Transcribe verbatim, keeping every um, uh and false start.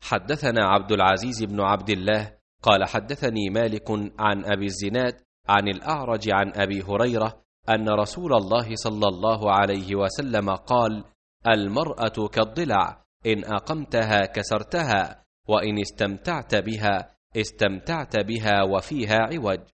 حدثنا عبد العزيز بن عبد الله قال حدثني مالك عن أبي الزناد عن الأعرج عن أبي هريرة أن رسول الله صلى الله عليه وسلم قال: المرأة كالضلع، إن أقمتها كسرتها، وإن استمتعت بها استمتعت بها وفيها عوج.